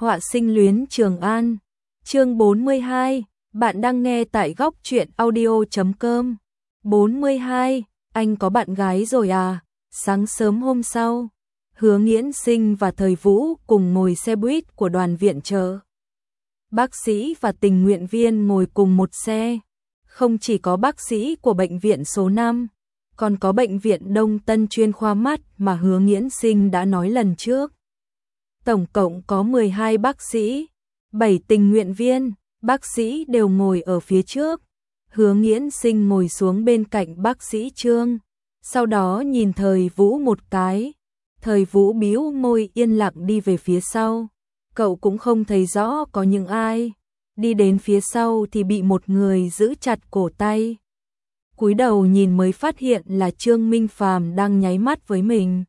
Họa sinh luyến Trường An. Chương 42, bạn đang nghe tại góc truyện audio.com. 42, anh có bạn gái rồi à? Sáng sớm hôm sau, Hứa Nghiễn Sinh và Thời Vũ cùng ngồi xe buýt của đoàn viện trợ. Bác sĩ và tình nguyện viên ngồi cùng một xe. Không chỉ có bác sĩ của bệnh viện số 5, còn có bệnh viện Đông Tân chuyên khoa mắt mà Hứa Nghiễn Sinh đã nói lần trước. Tổng cộng có 12 bác sĩ, 7 tình nguyện viên, bác sĩ đều ngồi ở phía trước. Hứa Nghiễn Sinh ngồi xuống bên cạnh bác sĩ Trương, sau đó nhìn Thời Vũ một cái. Thời Vũ bĩu môi yên lặng đi về phía sau. Cậu cũng không thấy rõ có những ai. Đi đến phía sau thì bị một người giữ chặt cổ tay. Cúi đầu nhìn mới phát hiện là Trương Minh Phàm đang nháy mắt với mình.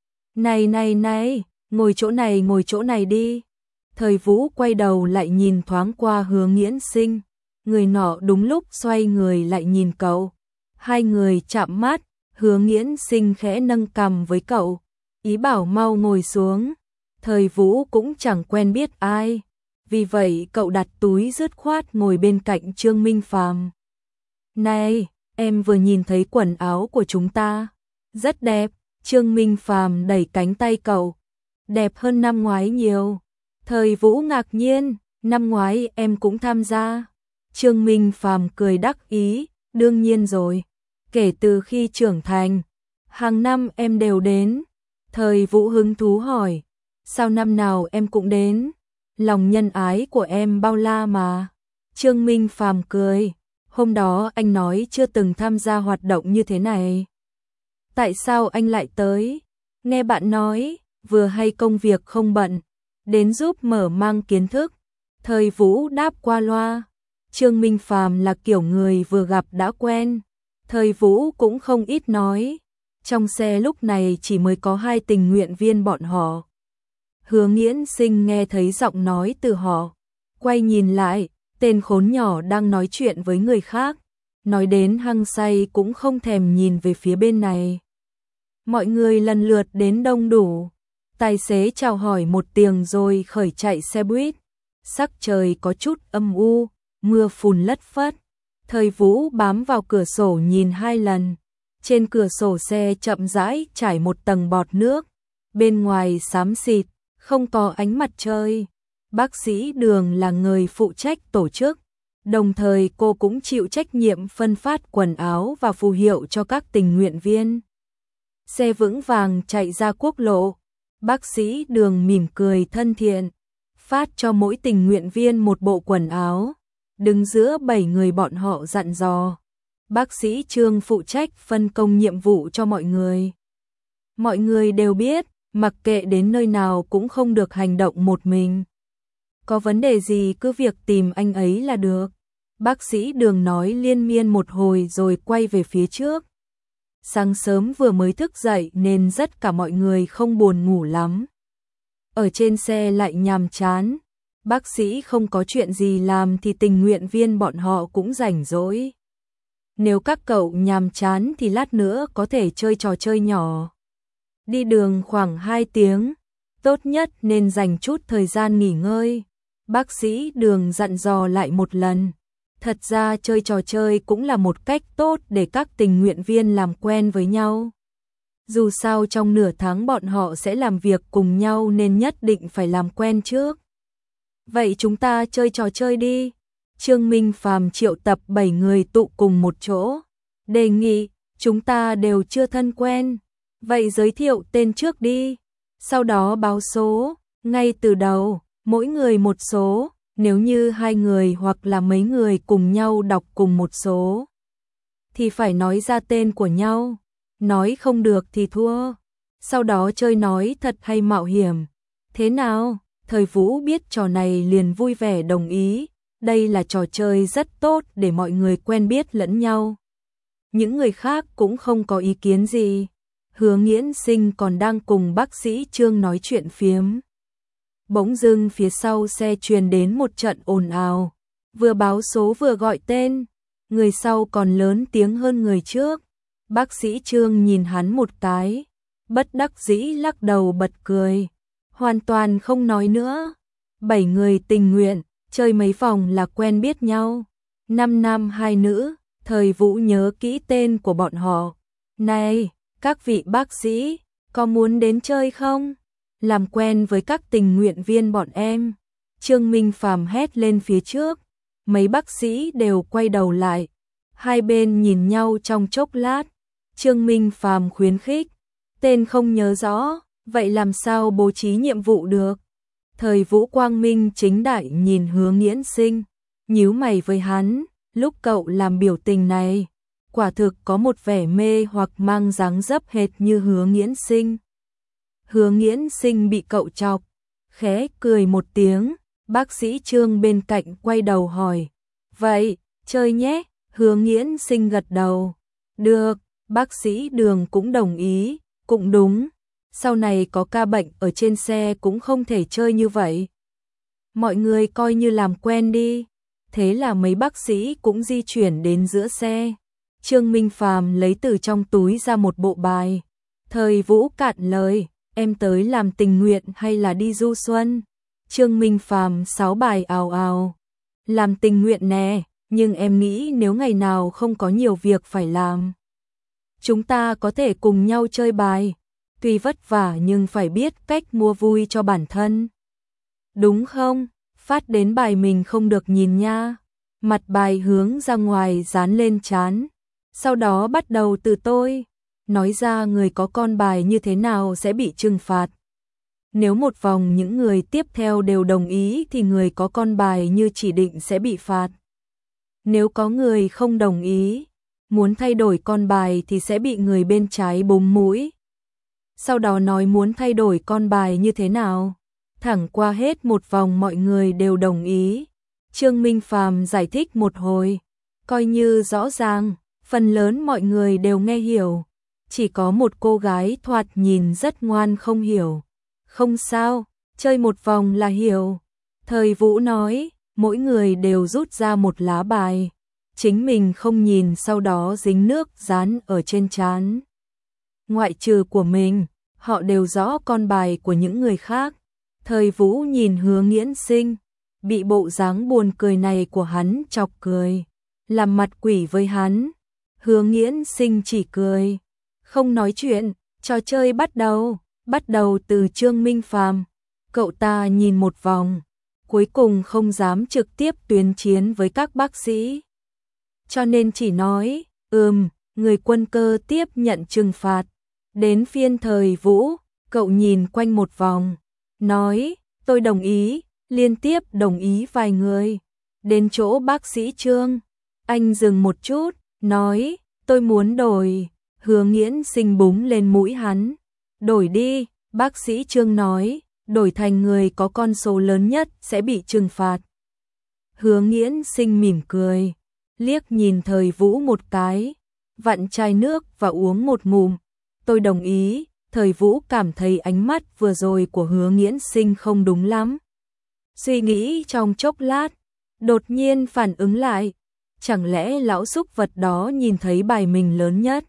Này, ngồi chỗ này đi. Thời Vũ quay đầu lại nhìn thoáng qua Hứa Nghiễn Sinh. Người nọ đúng lúc xoay người lại nhìn cậu. Hai người chạm mắt, Hứa Nghiễn Sinh khẽ nâng cằm với cậu, ý bảo mau ngồi xuống. Thời Vũ cũng chẳng quen biết ai, vì vậy cậu đặt túi dứt khoát ngồi bên cạnh Trương Minh Phàm. Này, em vừa nhìn thấy quần áo của chúng ta, rất đẹp. Trương Minh Phàm đẩy cánh tay cậu. Đẹp hơn năm ngoái nhiều. Thời Vũ ngạc nhiên, năm ngoái em cũng tham gia. Trương Minh Phàm cười đắc ý, đương nhiên rồi. Kể từ khi trưởng thành, hàng năm em đều đến. Thời Vũ hứng thú hỏi, sao năm nào em cũng đến? Lòng nhân ái của em bao la mà. Trương Minh Phàm cười, hôm đó anh nói chưa từng tham gia hoạt động như thế này. Tại sao anh lại tới? Nghe bạn nói, vừa hay công việc không bận, đến giúp mở mang kiến thức. Thời Vũ đáp qua loa. Trương Minh Phàm là kiểu người vừa gặp đã quen. Thời Vũ cũng không ít nói. Trong xe lúc này chỉ mới có 2 tình nguyện viên bọn họ. Hứa Nghiễn Sinh nghe thấy giọng nói từ họ, quay nhìn lại, tên khốn nhỏ đang nói chuyện với người khác. Nói đến hăng say cũng không thèm nhìn về phía bên này. Mọi người lần lượt đến đông đủ. Tài xế chào hỏi một tiếng rồi khởi chạy xe buýt. Sắc trời có chút âm u, mưa phùn lất phất. Thời Vũ bám vào cửa sổ nhìn 2 lần. Trên cửa sổ xe chậm rãi trải một tầng bọt nước. Bên ngoài xám xịt, không có ánh mặt trời. Bác sĩ Đường là người phụ trách tổ chức. Đồng thời cô cũng chịu trách nhiệm phân phát quần áo và phù hiệu cho các tình nguyện viên. Xe vững vàng chạy ra quốc lộ. Bác sĩ Đường mỉm cười thân thiện, phát cho mỗi tình nguyện viên một bộ quần áo. Đứng giữa 7 người bọn họ dặn dò. Bác sĩ Trương phụ trách phân công nhiệm vụ cho mọi người. Mọi người đều biết, mặc kệ đến nơi nào cũng không được hành động một mình. Có vấn đề gì cứ việc tìm anh ấy là được. Bác sĩ Đường nói liên miên một hồi rồi quay về phía trước. Sáng sớm vừa mới thức dậy nên tất cả mọi người không buồn ngủ lắm. Ở trên xe lại nhàm chán. Bác sĩ không có chuyện gì làm thì tình nguyện viên bọn họ cũng rảnh rỗi. Nếu các cậu nhàm chán thì lát nữa có thể chơi trò chơi nhỏ. Đi đường khoảng 2 tiếng, tốt nhất nên dành chút thời gian nghỉ ngơi. Bác sĩ Đường dặn dò lại một lần. Thật ra chơi trò chơi cũng là một cách tốt để các tình nguyện viên làm quen với nhau. Dù sao trong nửa tháng bọn họ sẽ làm việc cùng nhau nên nhất định phải làm quen trước. Vậy chúng ta chơi trò chơi đi. Trương Minh Phàm triệu tập 7 người tụ cùng một chỗ. Đề nghị, chúng ta đều chưa thân quen. Vậy giới thiệu tên trước đi. Sau đó báo số, ngay từ đầu, mỗi người một số. Nếu như 2 người hoặc là mấy người cùng nhau đọc cùng một số, thì phải nói ra tên của nhau. Nói không được thì thua. Sau đó chơi nói thật hay mạo hiểm. Thế nào? Thời Vũ biết trò này liền vui vẻ đồng ý. Đây là trò chơi rất tốt để mọi người quen biết lẫn nhau. Những người khác cũng không có ý kiến gì. Hứa Nghiễn Sinh còn đang cùng bác sĩ Trương nói chuyện phiếm. Bỗng dưng phía sau xe truyền đến một trận ồn ào. Vừa báo số vừa gọi tên. Người sau còn lớn tiếng hơn người trước. Bác sĩ Trương nhìn hắn một cái, bất đắc dĩ lắc đầu bật cười. Hoàn toàn không nói nữa. 7 người tình nguyện, chơi mấy vòng là quen biết nhau. 5 nam 2 nữ, Thời Vũ nhớ kỹ tên của bọn họ. Này, các vị bác sĩ, có muốn đến chơi không? Làm quen với các tình nguyện viên bọn em. Trương Minh Phàm hét lên phía trước. Mấy bác sĩ đều quay đầu lại. Hai bên nhìn nhau trong chốc lát. Trương Minh Phàm khuyến khích. Tên không nhớ rõ, vậy làm sao bố trí nhiệm vụ được? Thời Vũ quang minh chính đại nhìn Hứa Nghiễn Sinh, nhíu mày với hắn, lúc cậu làm biểu tình này, quả thực có một vẻ mê hoặc mang dáng dấp hệt như Hứa Nghiễn Sinh. Hứa Nghiễn Sinh bị cậu chọc, khẽ cười một tiếng, bác sĩ Trương bên cạnh quay đầu hỏi, vậy, chơi nhé, Hứa Nghiễn Sinh gật đầu, được, bác sĩ Đường cũng đồng ý, cũng đúng. Sau này có ca bệnh ở trên xe cũng không thể chơi như vậy. Mọi người coi như làm quen đi. Thế là mấy bác sĩ cũng di chuyển đến giữa xe. Trương Minh Phàm lấy từ trong túi ra một bộ bài. Thời Vũ cạn lời, em tới làm tình nguyện hay là đi du xuân? Trương Minh Phàm 6 bài ào ào. Làm tình nguyện nè, nhưng em nghĩ nếu ngày nào không có nhiều việc phải làm, chúng ta có thể cùng nhau chơi bài. Tuy vất vả nhưng phải biết cách mua vui cho bản thân. Đúng không? Phát đến bài mình không được nhìn nha. Mặt bài hướng ra ngoài dán lên trán. Sau đó bắt đầu từ tôi. Nói ra người có con bài như thế nào sẽ bị trừng phạt. Nếu một vòng những người tiếp theo đều đồng ý thì người có con bài như chỉ định sẽ bị phạt. Nếu có người không đồng ý, muốn thay đổi con bài thì sẽ bị người bên trái búng mũi. Sau đó nói muốn thay đổi con bài như thế nào. Thẳng qua hết một vòng mọi người đều đồng ý. Trương Minh Phàm giải thích một hồi, coi như rõ ràng, phần lớn mọi người đều nghe hiểu. Chỉ có một cô gái thoạt nhìn rất ngoan không hiểu. Không sao, chơi một vòng là hiểu. Thời Vũ nói, mỗi người đều rút ra một lá bài. Chính mình không nhìn sau đó dính nước dán ở trên trán. Ngoại trừ của mình, họ đều rõ con bài của những người khác. Thời Vũ nhìn Hứa Nghiễn Sinh, bị bộ dáng buồn cười này của hắn chọc cười, làm mặt quỷ với hắn. Hứa Nghiễn Sinh chỉ cười, không nói chuyện. Trò chơi bắt đầu từ Trương Minh Phàm. Cậu ta nhìn một vòng, cuối cùng không dám trực tiếp tuyên chiến với các bác sĩ, cho nên chỉ nói, người quân cơ tiếp nhận trừng phạt. Đến phiên Thời Vũ, cậu nhìn quanh một vòng, nói, tôi đồng ý, liên tiếp đồng ý vài người. Đến chỗ bác sĩ Trương, anh dừng một chút, nói, tôi muốn đổi. Hứa Nghiễn Sinh búng lên mũi hắn, đổi đi. Bác sĩ Trương nói, đổi thành người có con số lớn nhất sẽ bị trừng phạt. Hứa Nghiễn Sinh mỉm cười, liếc nhìn Thời Vũ một cái, vặn chai nước và uống một ngụm. Tôi đồng ý. Thời Vũ cảm thấy ánh mắt vừa rồi của Hứa Nghiễn Sinh không đúng lắm. Suy nghĩ trong chốc lát, đột nhiên phản ứng lại. Chẳng lẽ lão súc vật đó nhìn thấy bài mình lớn nhất,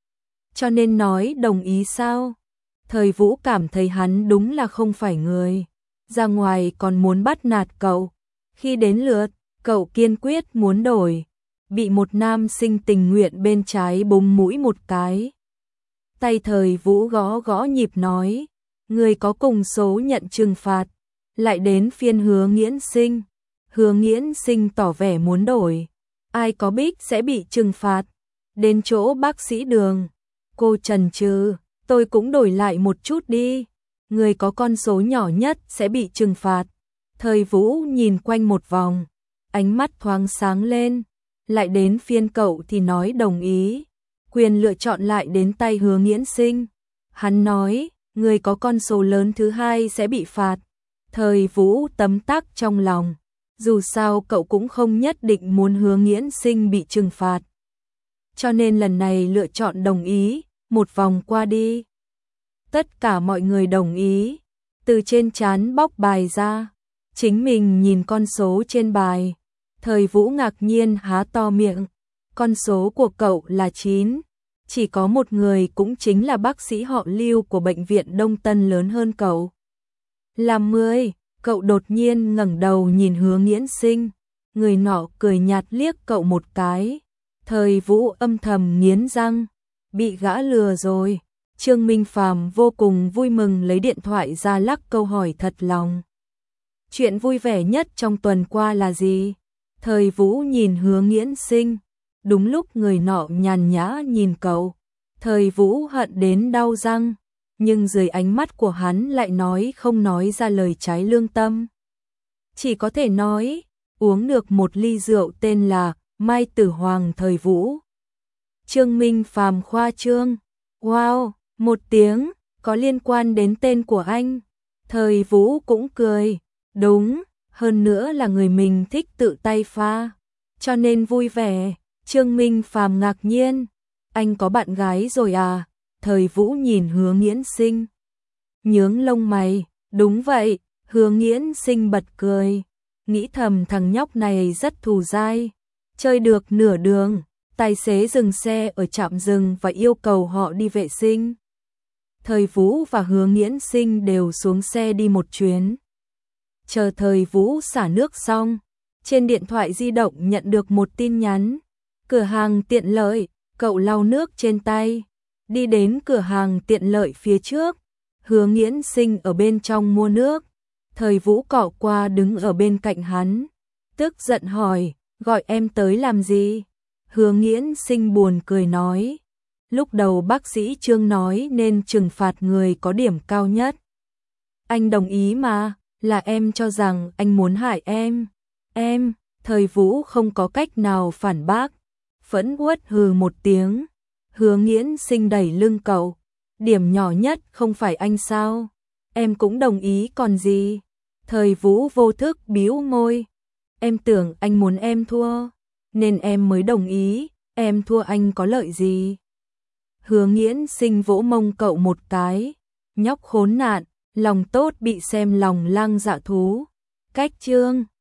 cho nên nói đồng ý sao? Thời Vũ cảm thấy hắn đúng là không phải người. Ra ngoài còn muốn bắt nạt cậu. Khi đến lượt, cậu kiên quyết muốn đổi. Bị một nam sinh tình nguyện bên trái búng mũi một cái. Tay Thời Vũ gõ gõ nhịp nói, người có cùng số nhận trừng phạt. Lại đến phiên Hứa Nghiễn Sinh. Hứa Nghiễn Sinh tỏ vẻ muốn đổi. Ai có biết sẽ bị trừng phạt. Đến chỗ bác sĩ Đường, cô chần chừ, tôi cũng đổi lại một chút đi. Người có con số nhỏ nhất sẽ bị trừng phạt. Thời Vũ nhìn quanh một vòng, ánh mắt thoáng sáng lên. Lại đến phiên cậu thì nói đồng ý. Quyền lựa chọn lại đến tay Hứa Nghiễn Sinh. Hắn nói, người có con số lớn thứ hai sẽ bị phạt. Thời Vũ tấm tắc trong lòng. Dù sao cậu cũng không nhất định muốn Hứa Nghiễn Sinh bị trừng phạt. Cho nên lần này lựa chọn đồng ý. Một vòng qua đi, tất cả mọi người đồng ý. Từ trên trán bóc bài ra, chính mình nhìn con số trên bài. Thời Vũ ngạc nhiên há to miệng. Con số của cậu là 9. Chỉ có một người cũng chính là bác sĩ họ Lưu của bệnh viện Đông Tân lớn hơn cậu. Là 10. Cậu đột nhiên ngẩng đầu nhìn Hứa Nghiễn Sinh, người nọ cười nhạt liếc cậu một cái. Thời Vũ âm thầm nghiến răng, bị gã lừa rồi. Trương Minh Phàm vô cùng vui mừng lấy điện thoại ra lắc câu hỏi thật lòng. Chuyện vui vẻ nhất trong tuần qua là gì? Thời Vũ nhìn Hứa Nghiễn Sinh, đúng lúc người nọ nhàn nhã nhìn cậu. Thời Vũ hận đến đau răng, nhưng dưới ánh mắt của hắn lại không nói ra lời trái lương tâm. Chỉ có thể nói, uống được một ly rượu tên là Mai Tử Hoàng. Thời Vũ. Trương Minh Phàm khoa trương. Wow, một tiếng, có liên quan đến tên của anh. Thời Vũ cũng cười. Đúng, hơn nữa là người mình thích tự tay pha, cho nên vui vẻ. Trương Minh Phàm ngạc nhiên. Anh có bạn gái rồi à? Thời Vũ nhìn Hứa Nghiễn Sinh, nhướng lông mày. Đúng vậy. Hứa Nghiễn Sinh bật cười, nghĩ thầm thằng nhóc này rất thù dai. Chơi được nửa đường, tài xế dừng xe ở trạm dừng và yêu cầu họ đi vệ sinh. Thời Vũ và Hứa Nghiễn Sinh đều xuống xe đi một chuyến. Chờ Thời Vũ xả nước xong, trên điện thoại di động nhận được một tin nhắn. Cửa hàng tiện lợi. Cậu lau nước trên tay, đi đến cửa hàng tiện lợi phía trước. Hứa Nghiễn Sinh ở bên trong mua nước. Thời Vũ cọ qua đứng ở bên cạnh hắn, tức giận hỏi, gọi em tới làm gì? Hứa Nghiễn Sinh buồn cười nói, lúc đầu bác sĩ Trương nói nên trừng phạt người có điểm cao nhất. Anh đồng ý mà, là em cho rằng anh muốn hại em. Em. Thời Vũ không có cách nào phản bác, phẫn uất hừ một tiếng. Hứa Nghiễn Sinh đẩy lưng cậu, điểm nhỏ nhất không phải anh sao? Em cũng đồng ý còn gì? Thời Vũ vô thức bĩu môi, em tưởng anh muốn em thua, nên em mới đồng ý. Em thua anh có lợi gì? Hứa Nghiễn Sinh vỗ mông cậu một cái, nhóc khốn nạn, lòng tốt bị xem lòng lang dạ thú. Cách chương